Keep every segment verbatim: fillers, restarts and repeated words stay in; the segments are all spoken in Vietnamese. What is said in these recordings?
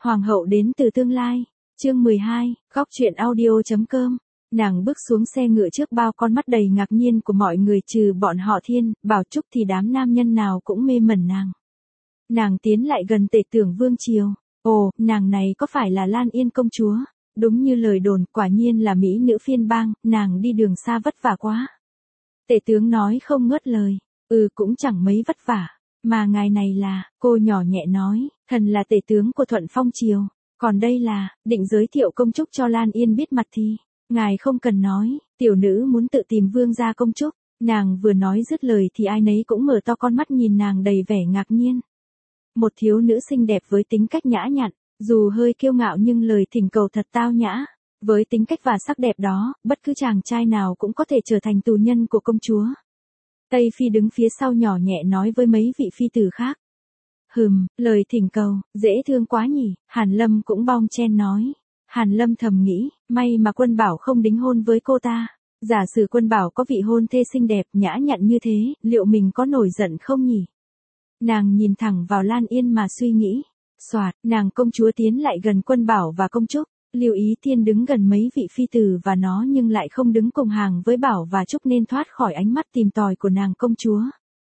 Hoàng hậu đến từ tương lai. Chương mười hai, góc truyện audio chấm com. Nàng bước xuống xe ngựa trước bao con mắt đầy ngạc nhiên của mọi người trừ bọn họ Thiên, Bảo Trúc thì đám nam nhân nào cũng mê mẩn nàng. Nàng tiến lại gần Tể Tưởng Vương triều. Ồ, nàng này có phải là Lan Yên công chúa? Đúng như lời đồn, quả nhiên là mỹ nữ phiên bang, nàng đi đường xa vất vả quá. Tể tướng nói không ngớt lời. Ừ, cũng chẳng mấy vất vả. Mà ngài này là, cô nhỏ nhẹ nói, thần là tể tướng của Thuận Phong triều. Còn đây là, định giới thiệu công trúc cho Lan Yên biết mặt thì. Ngài không cần nói, tiểu nữ muốn tự tìm vương gia công trúc. Nàng vừa nói dứt lời thì ai nấy cũng mở to con mắt nhìn nàng đầy vẻ ngạc nhiên. Một thiếu nữ xinh đẹp với tính cách nhã nhặn, dù hơi kiêu ngạo nhưng lời thỉnh cầu thật tao nhã. Với tính cách và sắc đẹp đó, bất cứ chàng trai nào cũng có thể trở thành tù nhân của công chúa. Tây Phi đứng phía sau nhỏ nhẹ nói với mấy vị phi tử khác. Hừm, lời thỉnh cầu, dễ thương quá nhỉ, Hàn Lâm cũng bong chen nói. Hàn Lâm thầm nghĩ, may mà Quân Bảo không đính hôn với cô ta. Giả sử Quân Bảo có vị hôn thê xinh đẹp nhã nhặn như thế, liệu mình có nổi giận không nhỉ? Nàng nhìn thẳng vào Lan Yên mà suy nghĩ. Soạt, nàng công chúa tiến lại gần Quân Bảo và công trúc. Lưu Ý Thiên đứng gần mấy vị phi tử và nó nhưng lại không đứng cùng hàng với Bảo và Trúc nên thoát khỏi ánh mắt tìm tòi của nàng công chúa.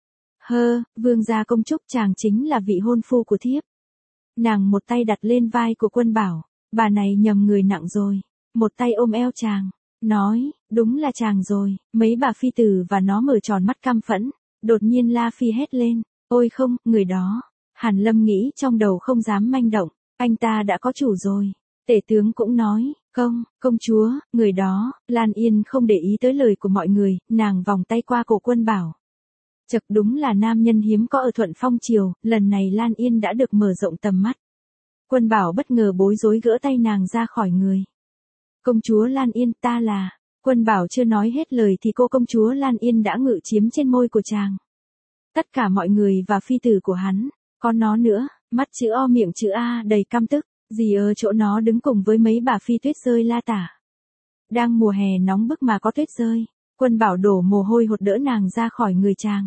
Hơ, vương gia công trúc chàng chính là vị hôn phu của thiếp. Nàng một tay đặt lên vai của Quân Bảo, bà này nhầm người nặng rồi, một tay ôm eo chàng, nói, đúng là chàng rồi, mấy bà phi tử và nó mở tròn mắt căm phẫn, đột nhiên La Phi hét lên, ôi không, người đó. Hàn Lâm nghĩ trong đầu không dám manh động, anh ta đã có chủ rồi. Tể tướng cũng nói, không, công chúa, người đó. Lan Yên không để ý tới lời của mọi người, nàng vòng tay qua cổ Quân Bảo. Chật, đúng là nam nhân hiếm có ở Thuận Phong triều, lần này Lan Yên đã được mở rộng tầm mắt. Quân Bảo bất ngờ bối rối gỡ tay nàng ra khỏi người. Công chúa Lan Yên, ta là. Quân Bảo chưa nói hết lời thì cô công chúa Lan Yên đã ngự chiếm trên môi của chàng. Tất cả mọi người và phi tử của hắn, có nó nữa, mắt chữ O miệng chữ A đầy căm tức. Gì ở chỗ nó đứng cùng với mấy bà phi tuyết rơi la tả. Đang mùa hè nóng bức mà có tuyết rơi. Quân Bảo đổ mồ hôi hột đỡ nàng ra khỏi người chàng.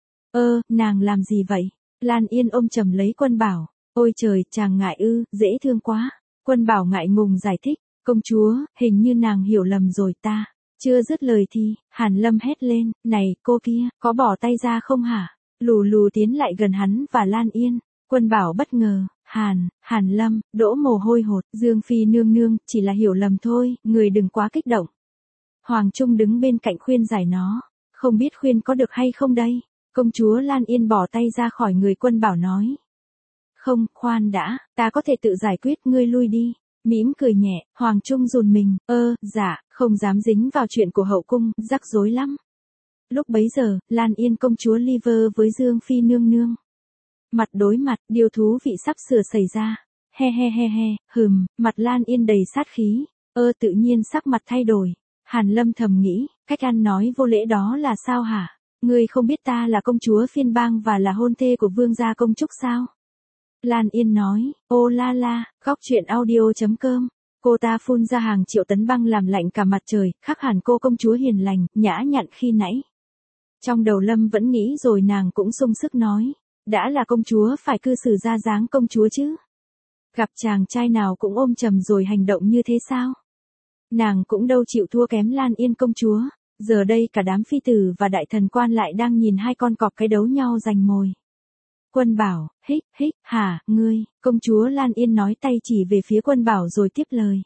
Ơ, nàng làm gì vậy? Lan Yên ôm chầm lấy Quân Bảo. Ôi trời, chàng ngại ư, dễ thương quá. Quân Bảo ngại ngùng giải thích. Công chúa, hình như nàng hiểu lầm rồi ta. Chưa dứt lời thì, Hàn Lâm hét lên. Này, cô kia, có bỏ tay ra không hả? Lù lù tiến lại gần hắn và Lan Yên. Quân Bảo bất ngờ. Hàn, Hàn Lâm, đổ mồ hôi hột, Dương Phi nương nương, chỉ là hiểu lầm thôi, người đừng quá kích động. Hoàng Trung đứng bên cạnh khuyên giải nó, không biết khuyên có được hay không đây. Công chúa Lan Yên bỏ tay ra khỏi người Quân Bảo nói. Không, khoan đã, ta có thể tự giải quyết, ngươi lui đi. Mỉm cười nhẹ, Hoàng Trung run mình, ơ, dạ, không dám dính vào chuyện của hậu cung, rắc rối lắm. Lúc bấy giờ, Lan Yên công chúa liver với Dương Phi nương nương. Mặt đối mặt, điều thú vị sắp sửa xảy ra. He he he he, hừm, mặt Lan Yên đầy sát khí. Ơ tự nhiên sắc mặt thay đổi. Hàn Lâm thầm nghĩ, cách ăn nói vô lễ đó là sao hả? Ngươi không biết ta là công chúa phiên bang và là hôn thê của vương gia công trúc sao? Lan Yên nói, ô la la, góc truyện audio chấm com. Cô ta phun ra hàng triệu tấn băng làm lạnh cả mặt trời, khác hẳn cô công chúa hiền lành, nhã nhặn khi nãy. Trong đầu Lâm vẫn nghĩ rồi nàng cũng sung sức nói. Đã là công chúa phải cư xử ra dáng công chúa chứ. Gặp chàng trai nào cũng ôm chầm rồi hành động như thế sao? Nàng cũng đâu chịu thua kém Lan Yên công chúa. Giờ đây cả đám phi tử và đại thần quan lại đang nhìn hai con cọp cái đấu nhau giành mồi. Quân Bảo, hích, hích, hả, ngươi, công chúa Lan Yên nói tay chỉ về phía Quân Bảo rồi tiếp lời.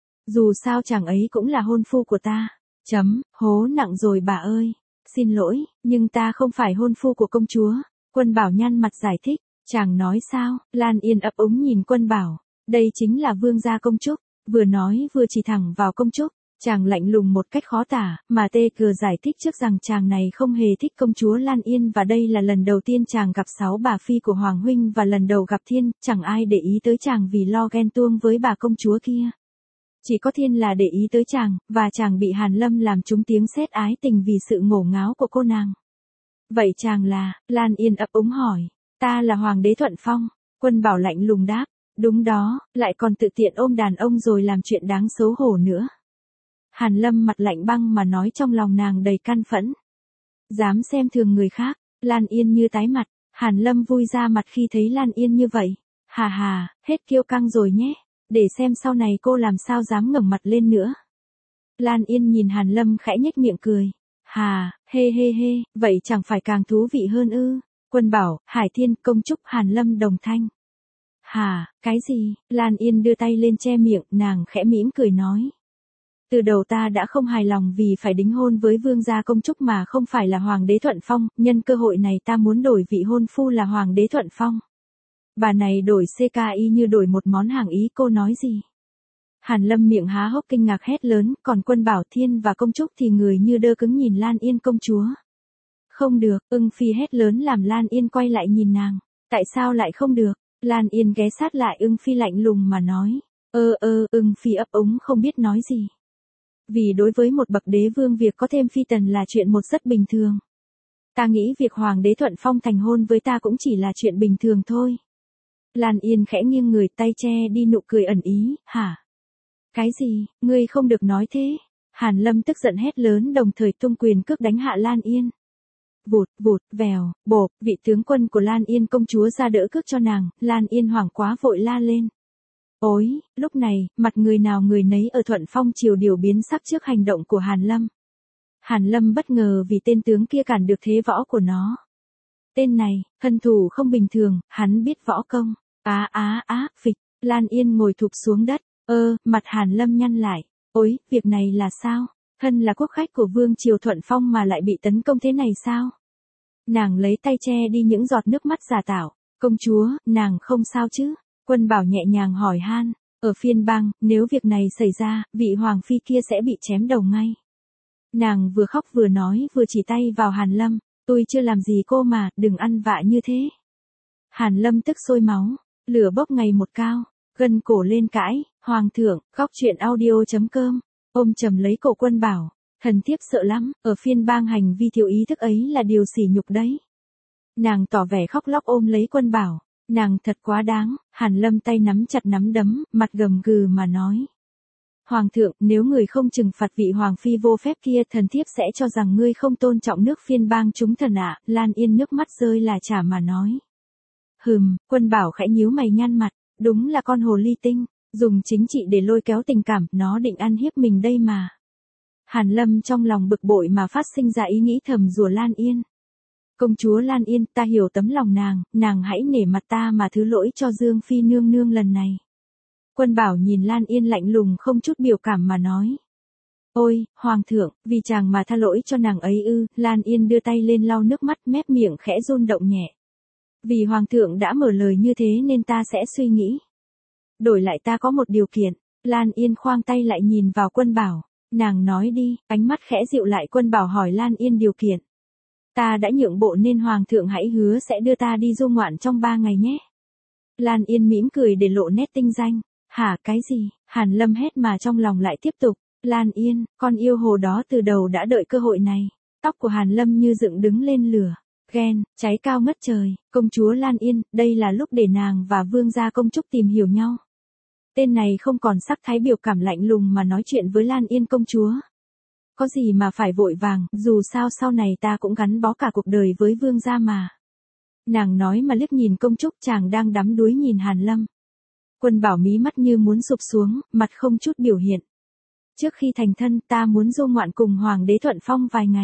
Dù sao chàng ấy cũng là hôn phu của ta. Chấm, hố nặng rồi bà ơi. Xin lỗi, nhưng ta không phải hôn phu của công chúa. Quân Bảo nhăn mặt giải thích, chàng nói sao? Lan Yên ấp úng nhìn Quân Bảo, đây chính là vương gia công trúc, vừa nói vừa chỉ thẳng vào công trúc, chàng lạnh lùng một cách khó tả, mà tê cờ giải thích trước rằng chàng này không hề thích công chúa Lan Yên và đây là lần đầu tiên chàng gặp sáu bà phi của Hoàng huynh và lần đầu gặp Thiên, chẳng ai để ý tới chàng vì lo ghen tuông với bà công chúa kia. Chỉ có Thiên là để ý tới chàng, và chàng bị Hàn Lâm làm trúng tiếng sét ái tình vì sự ngổ ngáo của cô nàng. Vậy chàng là, Lan Yên ấp úng hỏi, ta là Hoàng đế Thuận Phong. Quân Bảo lạnh lùng đáp, đúng đó, lại còn tự tiện ôm đàn ông rồi làm chuyện đáng xấu hổ nữa. Hàn Lâm mặt lạnh băng mà nói trong lòng nàng đầy căn phẫn. Dám xem thường người khác, Lan Yên như tái mặt, Hàn Lâm vui ra mặt khi thấy Lan Yên như vậy. Hà hà, hết kiêu căng rồi nhé, để xem sau này cô làm sao dám ngẩng mặt lên nữa. Lan Yên nhìn Hàn Lâm khẽ nhếch miệng cười. Hà, hê hê hê, vậy chẳng phải càng thú vị hơn ư? Quân Bảo, Hải Thiên, Công Trúc, Hàn Lâm đồng thanh. Hà, cái gì? Lan Yên đưa tay lên che miệng, nàng khẽ mỉm cười nói. Từ đầu ta đã không hài lòng vì phải đính hôn với vương gia Công Trúc mà không phải là Hoàng đế Thuận Phong, nhân cơ hội này ta muốn đổi vị hôn phu là Hoàng đế Thuận Phong. Bà này đổi xê ca y như đổi một món hàng ý, cô nói gì? Hàn Lâm miệng há hốc kinh ngạc hét lớn, còn Quân Bảo, Thiên và Công Trúc thì người như đơ cứng nhìn Lan Yên công chúa. Không được, Ưng Phi hét lớn làm Lan Yên quay lại nhìn nàng. Tại sao lại không được? Lan Yên ghé sát lại Ưng Phi lạnh lùng mà nói. Ơ ơ, Ưng Phi ấp úng không biết nói gì. Vì đối với một bậc đế vương việc có thêm phi tần là chuyện một rất bình thường. Ta nghĩ việc Hoàng đế Thuận Phong thành hôn với ta cũng chỉ là chuyện bình thường thôi. Lan Yên khẽ nghiêng người, tay che đi nụ cười ẩn ý. Hả? Cái gì? Ngươi không được nói thế. Hàn Lâm tức giận hét lớn, đồng thời tung quyền cước đánh hạ Lan Yên. Vụt, vụt, vèo, bộp, vị tướng quân của Lan Yên công chúa ra đỡ cước cho nàng. Lan Yên hoảng quá vội la lên. Ôi, lúc này, mặt người nào người nấy ở Thuận Phong triều điều biến sắc trước hành động của Hàn Lâm. Hàn Lâm bất ngờ vì tên tướng kia cản được thế võ của nó. Tên này, thân thủ không bình thường, hắn biết võ công. Á á á, phịch, Lan Yên ngồi thụp xuống đất. Ơ, mặt Hàn Lâm nhăn lại. Ôi, việc này là sao? Thân là quốc khách của vương triều Thuận Phong mà lại bị tấn công thế này sao? Nàng lấy tay che đi những giọt nước mắt giả tạo. Công chúa, nàng không sao chứ? Quân Bảo nhẹ nhàng hỏi han. Ở phiên bang, nếu việc này xảy ra, vị hoàng phi kia sẽ bị chém đầu ngay. Nàng vừa khóc vừa nói vừa chỉ tay vào Hàn Lâm. Tôi chưa làm gì cô mà, đừng ăn vạ như thế. Hàn Lâm tức sôi máu, lửa bốc ngày một cao, gân cổ lên cãi. Hoàng thượng, góc truyện audio chấm com, ôm chầm lấy cổ Quân Bảo. Thần thiếp sợ lắm, ở phiên bang hành vi thiếu ý thức ấy là điều sỉ nhục đấy. Nàng tỏ vẻ khóc lóc ôm lấy Quân Bảo. Nàng thật quá đáng. Hàn Lâm tay nắm chặt nắm đấm, mặt gầm gừ mà nói. Hoàng thượng, nếu người không trừng phạt vị hoàng phi vô phép kia, thần thiếp sẽ cho rằng ngươi không tôn trọng nước phiên bang chúng thần ạ. Lan Yên nước mắt rơi là chả mà nói. Hừm, Quân Bảo khẽ nhíu mày nhăn mặt, đúng là con hồ ly tinh, dùng chính trị để lôi kéo tình cảm, nó định ăn hiếp mình đây mà. Hàn Lâm trong lòng bực bội mà phát sinh ra ý nghĩ thầm rủa Lan Yên. Công chúa Lan Yên, ta hiểu tấm lòng nàng, nàng hãy nể mặt ta mà thứ lỗi cho Dương Phi nương nương lần này. Quân Bảo nhìn Lan Yên lạnh lùng không chút biểu cảm mà nói. Ôi, Hoàng thượng, vì chàng mà tha lỗi cho nàng ấy ư? Lan Yên đưa tay lên lau nước mắt, mép miệng khẽ run động nhẹ. Vì Hoàng thượng đã mở lời như thế nên ta sẽ suy nghĩ. Đổi lại ta có một điều kiện. Lan Yên khoang tay lại nhìn vào Quân Bảo. Nàng nói đi, ánh mắt khẽ dịu lại. Quân Bảo hỏi Lan Yên điều kiện. Ta đã nhượng bộ nên Hoàng thượng hãy hứa sẽ đưa ta đi du ngoạn trong ba ngày nhé. Lan Yên mỉm cười để lộ nét tinh danh. Hả, cái gì? Hàn Lâm hét mà trong lòng lại tiếp tục. Lan Yên, con yêu hồ đó từ đầu đã đợi cơ hội này. Tóc của Hàn Lâm như dựng đứng lên lửa. Ghen, cháy cao ngất trời. Công chúa Lan Yên, đây là lúc để nàng và vương gia Công Trúc tìm hiểu nhau. Tên này không còn sắc thái biểu cảm lạnh lùng mà nói chuyện với Lan Yên công chúa. Có gì mà phải vội vàng, dù sao sau này ta cũng gắn bó cả cuộc đời với vương gia mà. Nàng nói mà liếc nhìn Công Trúc, chàng đang đắm đuối nhìn Hàn Lâm. Quân Bảo mí mắt như muốn sụp xuống, mặt không chút biểu hiện. Trước khi thành thân ta muốn du ngoạn cùng Hoàng đế Thuận Phong vài ngày.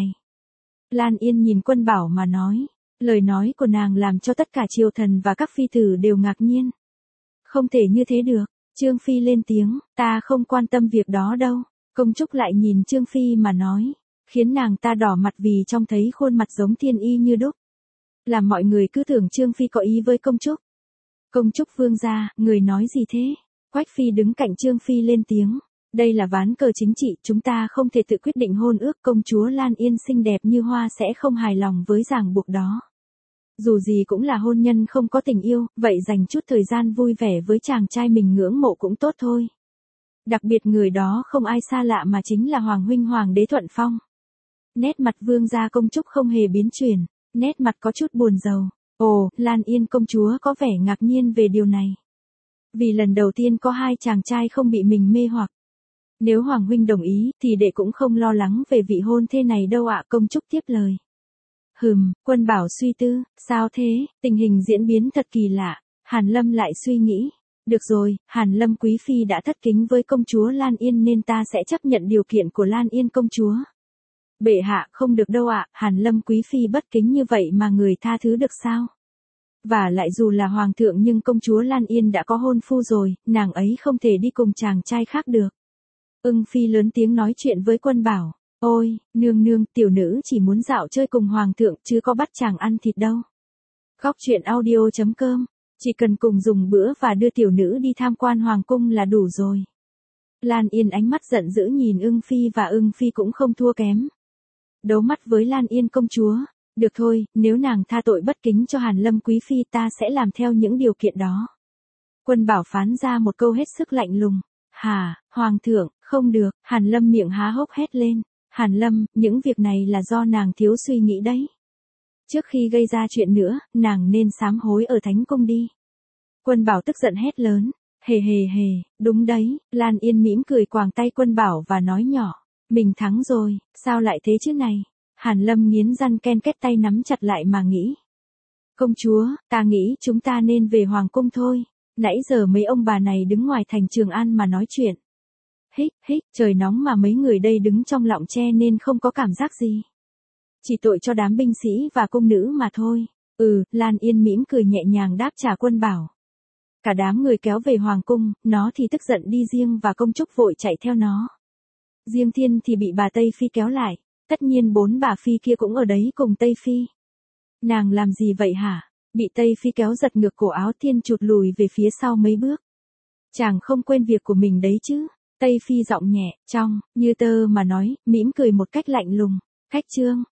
Lan Yên nhìn Quân Bảo mà nói. Lời nói của nàng làm cho tất cả triều thần và các phi tử đều ngạc nhiên. Không thể như thế được. Trương Phi lên tiếng, ta không quan tâm việc đó đâu. Công Trúc lại nhìn Trương Phi mà nói, khiến nàng ta đỏ mặt vì trông thấy khuôn mặt giống thiên y như đúc. Làm mọi người cứ tưởng Trương Phi có ý với Công Trúc. Công Trúc vương gia, người nói gì thế? Quách Phi đứng cạnh Trương Phi lên tiếng, đây là ván cờ chính trị, chúng ta không thể tự quyết định hôn ước. Công chúa Lan Yên xinh đẹp như hoa sẽ không hài lòng với ràng buộc đó. Dù gì cũng là hôn nhân không có tình yêu, vậy dành chút thời gian vui vẻ với chàng trai mình ngưỡng mộ cũng tốt thôi. Đặc biệt người đó không ai xa lạ mà chính là Hoàng huynh Hoàng đế Thuận Phong. Nét mặt vương gia Công Trúc không hề biến chuyển, nét mặt có chút buồn rầu. Ồ, Lan Yên công chúa có vẻ ngạc nhiên về điều này. Vì lần đầu tiên có hai chàng trai không bị mình mê hoặc. Nếu Hoàng huynh đồng ý thì đệ cũng không lo lắng về vị hôn thê này đâu ạ. Công Trúc tiếp lời. Hừm, Quân Bảo suy tư, sao thế, tình hình diễn biến thật kỳ lạ. Hàn Lâm lại suy nghĩ. Được rồi, Hàn Lâm quý phi đã thất kính với công chúa Lan Yên nên ta sẽ chấp nhận điều kiện của Lan Yên công chúa. Bệ hạ, không được đâu ạ, Hàn Lâm quý phi bất kính như vậy mà người tha thứ được sao? Và lại dù là hoàng thượng nhưng công chúa Lan Yên đã có hôn phu rồi, nàng ấy không thể đi cùng chàng trai khác được. Ưng phi lớn tiếng nói chuyện với Quân Bảo. Ôi, nương nương, tiểu nữ chỉ muốn dạo chơi cùng hoàng thượng chứ có bắt chàng ăn thịt đâu. Góc truyện audio chấm com. Chỉ cần cùng dùng bữa và đưa tiểu nữ đi tham quan hoàng cung là đủ rồi. Lan Yên ánh mắt giận dữ nhìn Ưng phi và Ưng phi cũng không thua kém. Đấu mắt với Lan Yên công chúa. Được thôi, nếu nàng tha tội bất kính cho Hàn Lâm quý phi ta sẽ làm theo những điều kiện đó. Quân Bảo phán ra một câu hết sức lạnh lùng. Hà, hoàng thượng, không được, Hàn Lâm miệng há hốc hét lên. Hàn Lâm, những việc này là do nàng thiếu suy nghĩ đấy. Trước khi gây ra chuyện nữa, nàng nên sám hối ở thánh cung đi. Quân Bảo tức giận hét lớn. Hề hề hề, đúng đấy, Lan Yên mỉm cười quàng tay Quân Bảo và nói nhỏ. Mình thắng rồi, sao lại thế chứ này? Hàn Lâm nghiến răng ken kết tay nắm chặt lại mà nghĩ. Công chúa, ta nghĩ chúng ta nên về hoàng cung thôi. Nãy giờ mấy ông bà này đứng ngoài thành Trường An mà nói chuyện. Hích, hích, trời nóng mà mấy người đây đứng trong lọng tre nên không có cảm giác gì. Chỉ tội cho đám binh sĩ và cung nữ mà thôi. Ừ, Lan Yên mỉm cười nhẹ nhàng đáp trả Quân Bảo. Cả đám người kéo về hoàng cung, nó thì tức giận đi riêng và công trúc vội chạy theo nó. Diêm Thiên thì bị bà Tây Phi kéo lại. Tất nhiên bốn bà Phi kia cũng ở đấy cùng Tây Phi. Nàng làm gì vậy hả? Bị Tây Phi kéo giật ngược cổ áo Thiên chụt lùi về phía sau mấy bước. Chàng không quên việc của mình đấy chứ. Tây Phi giọng nhẹ, trong, như tơ mà nói, mỉm cười một cách lạnh lùng. Khách trương,